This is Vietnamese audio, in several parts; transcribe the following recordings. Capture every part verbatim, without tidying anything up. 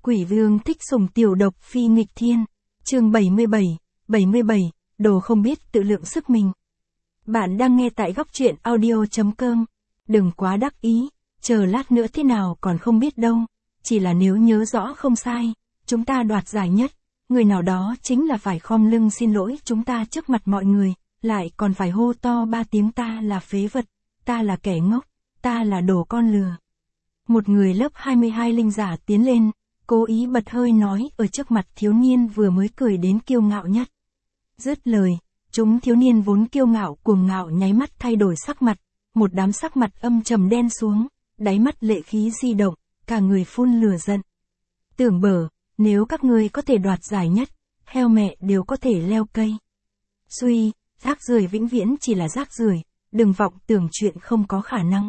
Quỷ vương thích sủng tiểu độc phi nghịch thiên. Chương bảy mươi bảy, bảy mươi bảy, đồ không biết tự lượng sức mình. Bạn đang nghe tại góc truyện audio chấm com. Đừng quá đắc ý, chờ lát nữa thế nào còn không biết đâu. Chỉ là nếu nhớ rõ không sai, chúng ta đoạt giải nhất, người nào đó chính là phải khom lưng xin lỗi chúng ta trước mặt mọi người, lại còn phải hô to ba tiếng ta là phế vật, ta là kẻ ngốc, ta là đồ con lừa. Một người lớp hai mươi hai linh giả tiến lên, cố ý bật hơi nói ở trước mặt thiếu niên vừa mới cười đến kiêu ngạo nhất. Dứt lời, chúng thiếu niên vốn kiêu ngạo cuồng ngạo nháy mắt thay đổi sắc mặt, một đám sắc mặt âm trầm đen xuống, đáy mắt lệ khí di động, cả người phun lửa giận. Tưởng bở, nếu các ngươi có thể đoạt giải nhất, heo mẹ đều có thể leo cây. Suy, rác rưởi vĩnh viễn chỉ là rác rưởi, đừng vọng tưởng chuyện không có khả năng.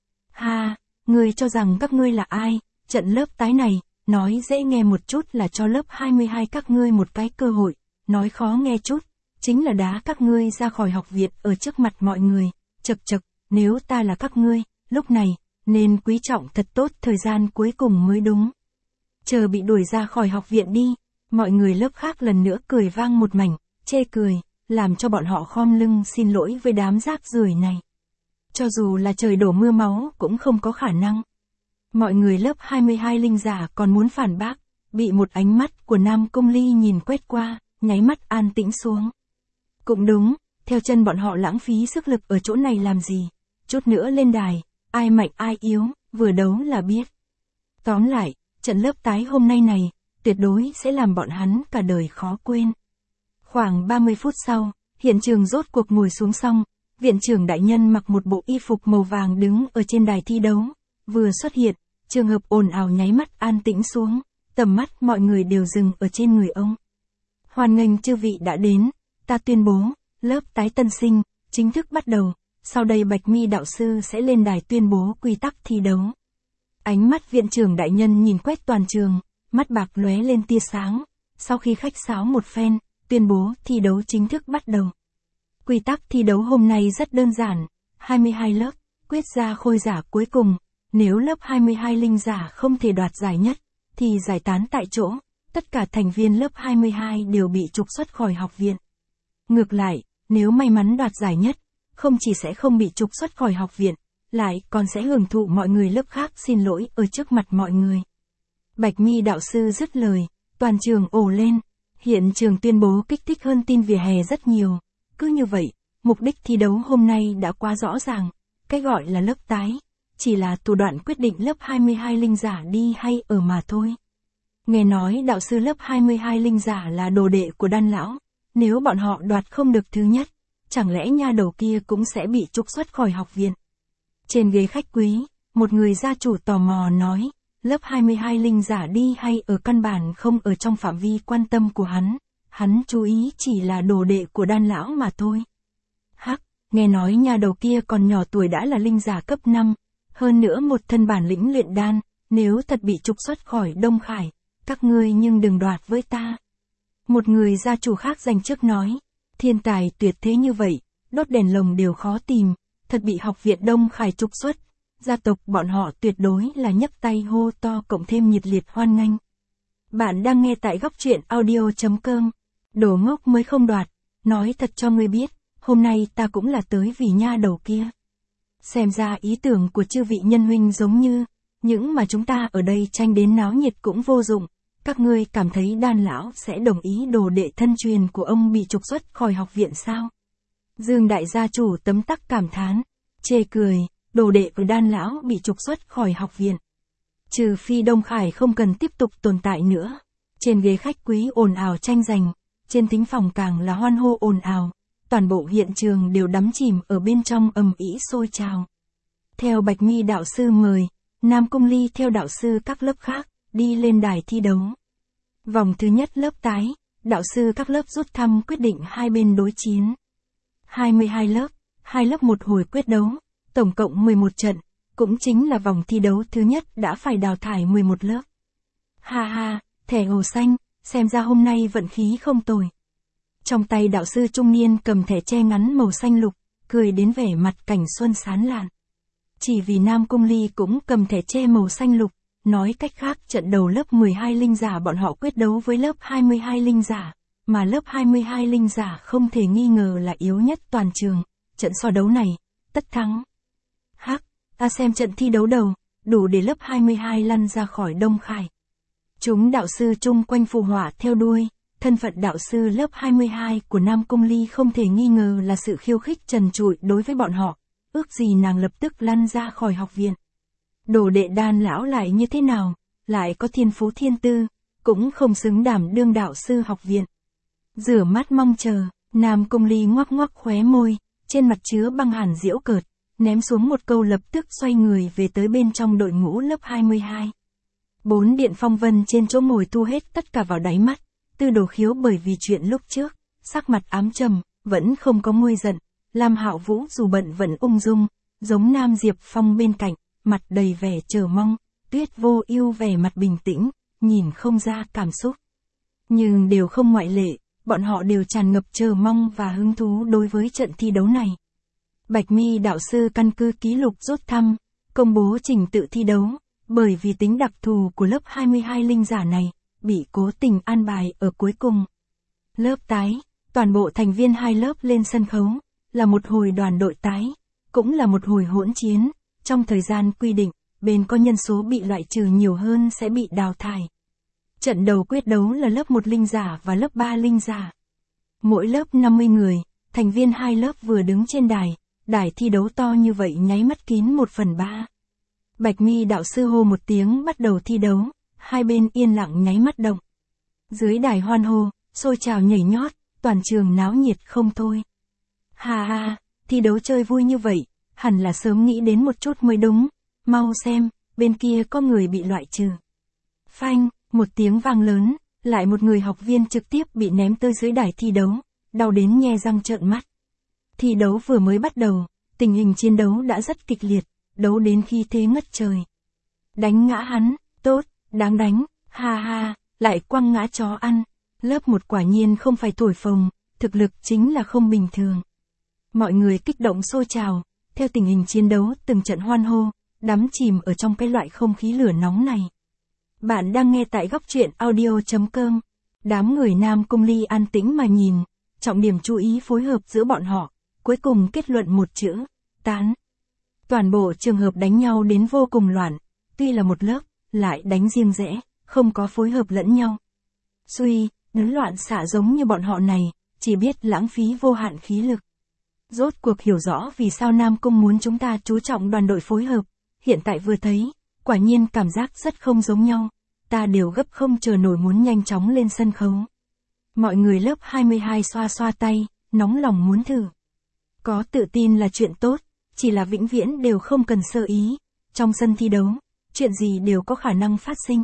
Ha, ngươi cho rằng các ngươi là ai, trận lớp tái này, nói dễ nghe một chút là cho lớp hai mươi hai các ngươi một cái cơ hội, nói khó nghe chút, chính là đá các ngươi ra khỏi học viện ở trước mặt mọi người, chật chật, nếu ta là các ngươi, lúc này, nên quý trọng thật tốt thời gian cuối cùng mới đúng. Chờ bị đuổi ra khỏi học viện đi, mọi người lớp khác lần nữa cười vang một mảnh, chê cười, làm cho bọn họ khom lưng xin lỗi với đám rác rưởi này. Cho dù là trời đổ mưa máu cũng không có khả năng. Mọi người lớp hai mươi hai linh giả còn muốn phản bác, bị một ánh mắt của Nam Cung Ly nhìn quét qua, nháy mắt an tĩnh xuống. Cũng đúng, theo chân bọn họ lãng phí sức lực ở chỗ này làm gì, chút nữa lên đài, ai mạnh ai yếu, vừa đấu là biết. Tóm lại, trận lớp tái hôm nay này, tuyệt đối sẽ làm bọn hắn cả đời khó quên. Khoảng ba mươi phút sau, hiện trường rốt cuộc ngồi xuống xong, viện trưởng đại nhân mặc một bộ y phục màu vàng đứng ở trên đài thi đấu, vừa xuất hiện, trường hợp ồn ào nháy mắt an tĩnh xuống, tầm mắt mọi người đều dừng ở trên người ông. Hoan nghênh chư vị đã đến, ta tuyên bố, lớp tái tân sinh, chính thức bắt đầu, sau đây Bạch Mi đạo sư sẽ lên đài tuyên bố quy tắc thi đấu. Ánh mắt viện trưởng đại nhân nhìn quét toàn trường, mắt bạc lóe lên tia sáng, sau khi khách sáo một phen, tuyên bố thi đấu chính thức bắt đầu. Quy tắc thi đấu hôm nay rất đơn giản, hai mươi hai lớp, quyết ra khôi giả cuối cùng, nếu lớp hai mươi hai linh giả không thể đoạt giải nhất, thì giải tán tại chỗ, tất cả thành viên lớp hai mươi hai đều bị trục xuất khỏi học viện. Ngược lại, nếu may mắn đoạt giải nhất, không chỉ sẽ không bị trục xuất khỏi học viện, lại còn sẽ hưởng thụ mọi người lớp khác xin lỗi ở trước mặt mọi người. Bạch Mi đạo sư dứt lời, toàn trường ồ lên, hiện trường tuyên bố kích thích hơn tin vỉa hè rất nhiều. Cứ như vậy, mục đích thi đấu hôm nay đã quá rõ ràng, cái gọi là lớp tái, chỉ là thủ đoạn quyết định lớp hai mươi hai linh giả đi hay ở mà thôi. Nghe nói đạo sư lớp hai mươi hai linh giả là đồ đệ của Đan lão, nếu bọn họ đoạt không được thứ nhất, chẳng lẽ nha đầu kia cũng sẽ bị trục xuất khỏi học viện. Trên ghế khách quý, một người gia chủ tò mò nói, lớp hai mươi hai linh giả đi hay ở căn bản không ở trong phạm vi quan tâm của hắn, hắn chú ý chỉ là đồ đệ của Đan lão mà thôi. Hắc, nghe nói nha đầu kia còn nhỏ tuổi đã là linh giả cấp năm, hơn nữa một thân bản lĩnh luyện đan, nếu thật bị trục xuất khỏi Đông Khải, các ngươi nhưng đừng đoạt với ta. Một người gia chủ khác giành trước nói, thiên tài tuyệt thế như vậy, đốt đèn lồng đều khó tìm, thật bị học viện Đông Khải trục xuất, gia tộc bọn họ tuyệt đối là nhấc tay hô to cộng thêm nhiệt liệt hoan nghênh. Bạn đang nghe tại góc truyện audio chấm com. Đồ ngốc mới không đoạt, nói thật cho ngươi biết, hôm nay ta cũng là tới vì nha đầu kia. Xem ra ý tưởng của chư vị nhân huynh giống như, những mà chúng ta ở đây tranh đến náo nhiệt cũng vô dụng, các ngươi cảm thấy Đan lão sẽ đồng ý đồ đệ thân truyền của ông bị trục xuất khỏi học viện sao? Dương đại gia chủ tấm tắc cảm thán, chê cười, đồ đệ của Đan lão bị trục xuất khỏi học viện. Trừ phi Đông Khải không cần tiếp tục tồn tại nữa. Trên ghế khách quý ồn ào tranh giành, trên thính phòng càng là hoan hô ồn ào, toàn bộ hiện trường đều đắm chìm ở bên trong ầm ĩ sôi trào. Theo Bạch Mi đạo sư mời, Nam Cung Ly theo đạo sư các lớp khác, đi lên đài thi đấu. Vòng thứ nhất lớp tái, đạo sư các lớp rút thăm quyết định hai bên đối chiến. hai mươi hai lớp, hai lớp một hồi quyết đấu, tổng cộng mười một trận, cũng chính là vòng thi đấu thứ nhất đã phải đào thải mười một lớp. Ha ha, thẻ hồ xanh, xem ra hôm nay vận khí không tồi. Trong tay đạo sư trung niên cầm thẻ che ngắn màu xanh lục, cười đến vẻ mặt cảnh xuân sán lạn. Chỉ vì Nam Cung Ly cũng cầm thẻ che màu xanh lục, Nói cách khác trận đầu lớp mười hai linh giả bọn họ quyết đấu với lớp hai mươi hai linh giả, mà lớp hai mươi hai linh giả không thể nghi ngờ là yếu nhất toàn trường, trận so đấu này, tất thắng. Hắc, ta xem trận thi đấu đầu, đủ để lớp hai mươi hai lăn ra khỏi Đông Khải. Chúng đạo sư chung quanh phù họa theo đuôi, thân phận đạo sư lớp hai mươi hai của Nam Cung Ly không thể nghi ngờ là sự khiêu khích trần trụi đối với bọn họ, ước gì nàng lập tức lăn ra khỏi học viện. Đồ đệ Đan lão lại như thế nào, lại có thiên phú thiên tư, cũng không xứng đảm đương đạo sư học viện. Rửa mắt mong chờ, Nam Cung Ly ngoắc ngoắc khóe môi, trên mặt chứa băng hàn giễu cợt, ném xuống một câu lập tức xoay người về tới bên trong đội ngũ lớp hai mươi hai. Bốn điện phong vân trên chỗ ngồi thu hết tất cả vào đáy mắt, Tư Đồ Khiếu bởi vì chuyện lúc trước, sắc mặt ám trầm, vẫn không có nguôi giận, Lam Hạo Vũ dù bận vẫn ung dung, giống Nam Diệp Phong bên cạnh, mặt đầy vẻ chờ mong, Tuyết Vô Ưu vẻ mặt bình tĩnh, nhìn không ra cảm xúc. Nhưng đều không ngoại lệ, bọn họ đều tràn ngập chờ mong và hứng thú đối với trận thi đấu này. Bạch Mi đạo sư căn cứ ký lục rút thăm, công bố trình tự thi đấu, bởi vì tính đặc thù của lớp hai mươi hai linh giả này, bị cố tình an bài ở cuối cùng. Lớp tái, toàn bộ thành viên hai lớp lên sân khấu, là một hồi đoàn đội tái, cũng là một hồi hỗn chiến, trong thời gian quy định, bên có nhân số bị loại trừ nhiều hơn sẽ bị đào thải. Trận đầu quyết đấu là lớp một linh giả và lớp ba linh giả. Mỗi lớp năm mươi người, thành viên hai lớp vừa đứng trên đài, đài thi đấu to như vậy nháy mắt kín một phần ba. Bạch Mi đạo sư hô một tiếng bắt đầu thi đấu, hai bên yên lặng nháy mắt động. Dưới đài hoan hô, xôi trào nhảy nhót, toàn trường náo nhiệt không thôi. Hà hà, thi đấu chơi vui như vậy, hẳn là sớm nghĩ đến một chút mới đúng, mau xem, bên kia có người bị loại trừ. Phanh, một tiếng vang lớn, lại một người học viên trực tiếp bị ném tới dưới đài thi đấu, đau đến nhe răng trợn mắt. Thi đấu vừa mới bắt đầu, tình hình chiến đấu đã rất kịch liệt, đấu đến khi thế ngất trời. Đánh ngã hắn, tốt, đáng đánh, ha ha, lại quăng ngã chó ăn. Lớp một quả nhiên không phải thổi phồng, thực lực chính là không bình thường. Mọi người kích động xô trào, theo tình hình chiến đấu từng trận hoan hô, đắm chìm ở trong cái loại không khí lửa nóng này. Bạn đang nghe tại góc truyện audio chấm com. Đám người Nam Cung Ly an tĩnh mà nhìn, trọng điểm chú ý phối hợp giữa bọn họ, cuối cùng kết luận một chữ, tán. Toàn bộ trường hợp đánh nhau đến vô cùng loạn, tuy là một lớp, lại đánh riêng rẽ, không có phối hợp lẫn nhau. Suy, đứng loạn xạ giống như bọn họ này, chỉ biết lãng phí vô hạn khí lực. Rốt cuộc hiểu rõ vì sao Nam Cung muốn chúng ta chú trọng đoàn đội phối hợp, hiện tại vừa thấy, quả nhiên cảm giác rất không giống nhau, ta đều gấp không chờ nổi muốn nhanh chóng lên sân khấu. Mọi người lớp hai mươi hai xoa xoa tay, nóng lòng muốn thử. Có tự tin là chuyện tốt, chỉ là vĩnh viễn đều không cần sơ ý, trong sân thi đấu, chuyện gì đều có khả năng phát sinh.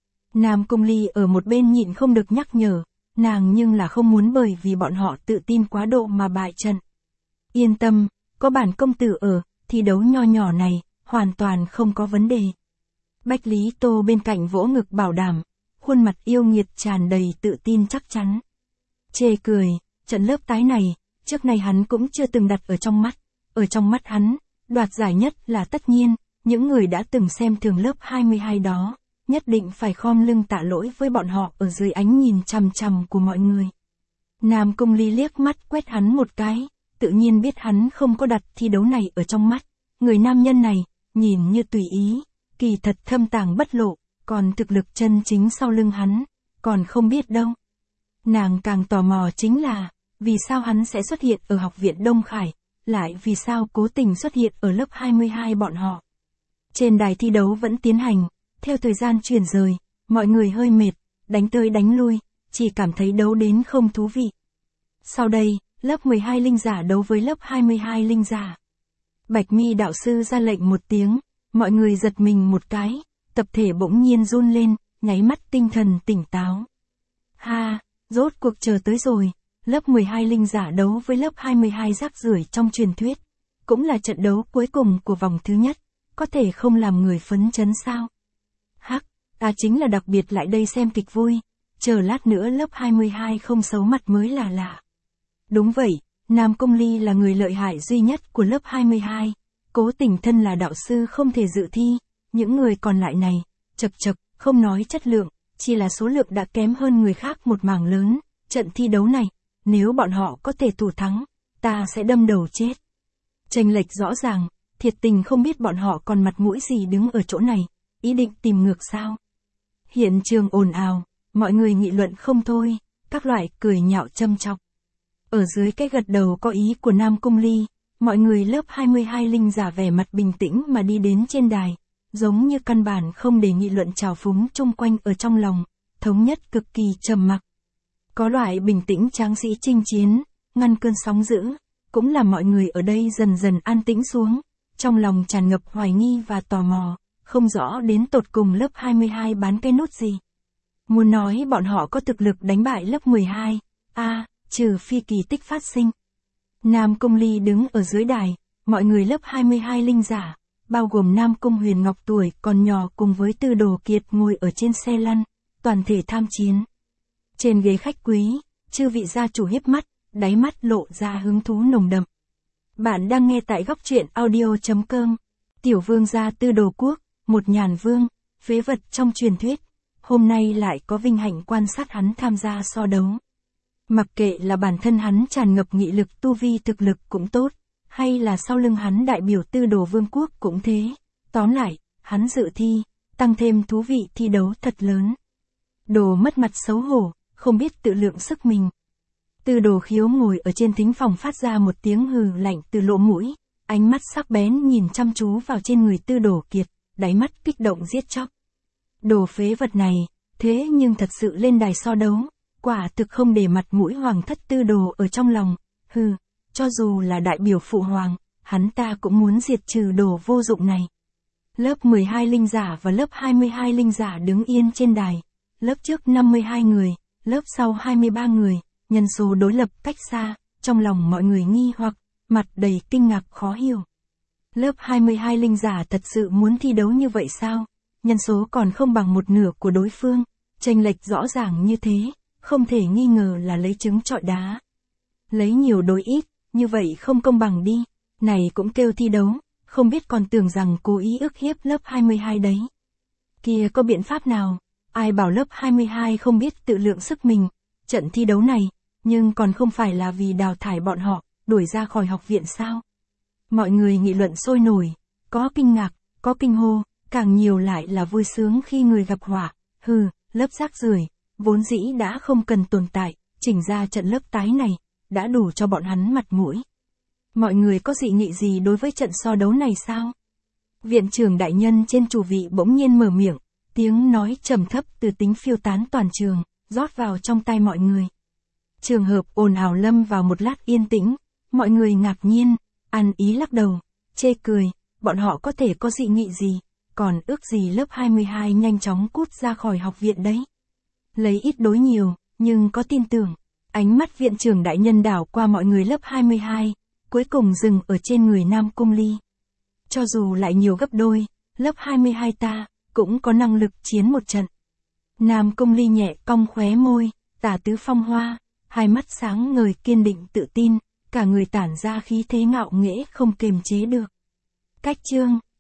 Nam Cung Ly ở một bên nhịn không được nhắc nhở, nàng nhưng là không muốn bởi vì bọn họ tự tin quá độ mà bại trận. Yên tâm, có bản công tử ở, thi đấu nho nhỏ này, hoàn toàn không có vấn đề. Bách Lý Tô bên cạnh vỗ ngực bảo đảm, khuôn mặt yêu nghiệt tràn đầy tự tin chắc chắn. Chê cười, trận lớp tái này, trước này hắn cũng chưa từng đặt ở trong mắt, ở trong mắt hắn, đoạt giải nhất là tất nhiên, những người đã từng xem thường lớp hai mươi hai đó, nhất định phải khom lưng tạ lỗi với bọn họ ở dưới ánh nhìn chằm chằm của mọi người. Nam Cung Ly liếc mắt quét hắn một cái, tự nhiên biết hắn không có đặt thi đấu này ở trong mắt, người nam nhân này, nhìn như tùy ý, kỳ thật thâm tàng bất lộ, còn thực lực chân chính sau lưng hắn, còn không biết đâu. Nàng càng tò mò chính là, vì sao hắn sẽ xuất hiện ở học viện Đông Khải, lại vì sao cố tình xuất hiện ở lớp hai mươi hai bọn họ. Trên đài thi đấu vẫn tiến hành, theo thời gian chuyển rời, mọi người hơi mệt, đánh tới đánh lui, chỉ cảm thấy đấu đến không thú vị. Sau đây, lớp mười hai linh giả đấu với lớp hai mươi hai linh giả. Bạch Mi đạo sư ra lệnh một tiếng, mọi người giật mình một cái, tập thể bỗng nhiên run lên, nháy mắt tinh thần tỉnh táo. Ha, rốt cuộc chờ tới rồi, lớp mười hai linh giả đấu với lớp hai mươi hai rác rưởi trong truyền thuyết, cũng là trận đấu cuối cùng của vòng thứ nhất, có thể không làm người phấn chấn sao? Hắc, ta chính là đặc biệt lại đây xem kịch vui, chờ lát nữa lớp hai mươi hai không xấu mặt mới là lạ. Đúng vậy, Nam Cung Ly là người lợi hại duy nhất của lớp hai mươi hai, cố tình thân là đạo sư không thể dự thi, những người còn lại này, chật chật, không nói chất lượng, chỉ là số lượng đã kém hơn người khác một mảng lớn, trận thi đấu này, nếu bọn họ có thể thủ thắng, ta sẽ đâm đầu chết. Chênh lệch rõ ràng, thiệt tình không biết bọn họ còn mặt mũi gì đứng ở chỗ này, ý định tìm ngược sao. Hiện trường ồn ào, mọi người nghị luận không thôi, các loại cười nhạo châm chọc. Ở dưới cái gật đầu có ý của Nam Cung Ly, mọi người lớp hai mươi hai linh giả vẻ mặt bình tĩnh mà đi đến trên đài, giống như căn bản không để nghị luận trào phúng chung quanh ở trong lòng, thống nhất cực kỳ trầm mặc. Có loại bình tĩnh tráng sĩ chinh chiến, ngăn cơn sóng dữ, cũng làm mọi người ở đây dần dần an tĩnh xuống, trong lòng tràn ngập hoài nghi và tò mò, không rõ đến tột cùng lớp hai mươi hai bán cái nút gì. Muốn nói bọn họ có thực lực đánh bại lớp mười hai, a à, trừ phi kỳ tích phát sinh. Nam Cung Ly đứng ở dưới đài, mọi người lớp hai mươi hai linh giả, bao gồm Nam Cung Huyền Ngọc tuổi còn nhỏ cùng với Tư Đồ Kiệt ngồi ở trên xe lăn, toàn thể tham chiến. Trên ghế khách quý, chư vị gia chủ hiếp mắt, đáy mắt lộ ra hứng thú nồng đậm. Bạn đang nghe tại góc truyện audio chấm com. Tiểu vương gia Tư Đồ Quốc, một nhàn vương, phế vật trong truyền thuyết, hôm nay lại có vinh hạnh quan sát hắn tham gia so đấu. Mặc kệ là bản thân hắn tràn ngập nghị lực tu vi thực lực cũng tốt, hay là sau lưng hắn đại biểu Tư Đồ Vương quốc cũng thế, tóm lại, hắn dự thi, tăng thêm thú vị thi đấu thật lớn. Đồ mất mặt xấu hổ, không biết tự lượng sức mình. Tư Đồ Khiếu ngồi ở trên thính phòng phát ra một tiếng hừ lạnh từ lỗ mũi, ánh mắt sắc bén nhìn chăm chú vào trên người Tư Đồ Kiệt, đáy mắt kích động giết chóc. Đồ phế vật này, thế nhưng thật sự lên đài so đấu, quả thực không để mặt mũi hoàng thất Tư Đồ ở trong lòng, hừ, cho dù là đại biểu phụ hoàng, hắn ta cũng muốn diệt trừ đồ vô dụng này. Lớp mười hai linh giả và lớp hai mươi hai linh giả đứng yên trên đài, lớp trước năm mươi hai người, lớp sau hai mươi ba người, nhân số đối lập cách xa, trong lòng mọi người nghi hoặc, mặt đầy kinh ngạc khó hiểu. Lớp hai mươi hai linh giả thật sự muốn thi đấu như vậy sao? Nhân số còn không bằng một nửa của đối phương, chênh lệch rõ ràng như thế, không thể nghi ngờ là lấy trứng trọi đá. Lấy nhiều đối ít, như vậy không công bằng đi, này cũng kêu thi đấu, không biết còn tưởng rằng cố ý ức hiếp lớp hai mươi hai đấy. Kia có biện pháp nào, ai bảo lớp hai mươi hai không biết tự lượng sức mình, trận thi đấu này, nhưng còn không phải là vì đào thải bọn họ, đuổi ra khỏi học viện sao? Mọi người nghị luận sôi nổi, có kinh ngạc, có kinh hô, càng nhiều lại là vui sướng khi người gặp họa, hừ, lớp rác rưởi, vốn dĩ đã không cần tồn tại, chỉnh ra trận lớp tái này, đã đủ cho bọn hắn mặt mũi. Mọi người có dị nghị gì đối với trận so đấu này sao? Viện trưởng đại nhân trên chủ vị bỗng nhiên mở miệng, tiếng nói trầm thấp từ tính phiêu tán toàn trường, rót vào trong tai mọi người. Trường hợp ồn ào lâm vào một lát yên tĩnh, mọi người ngạc nhiên, ăn ý lắc đầu, chê cười, bọn họ có thể có dị nghị gì, còn ước gì lớp hai mươi hai nhanh chóng cút ra khỏi học viện đấy. Lấy ít đối nhiều, nhưng có tin tưởng, ánh mắt viện trưởng đại nhân đảo qua mọi người lớp hai mươi hai, cuối cùng dừng ở trên người Nam Cung Ly. Cho dù lại nhiều gấp đôi, lớp hai mươi hai ta, cũng có năng lực chiến một trận. Nam Cung Ly nhẹ cong khóe môi, tả tứ phong hoa, hai mắt sáng ngời kiên định tự tin, cả người tản ra khí thế ngạo nghễ không kềm chế được. Cách chương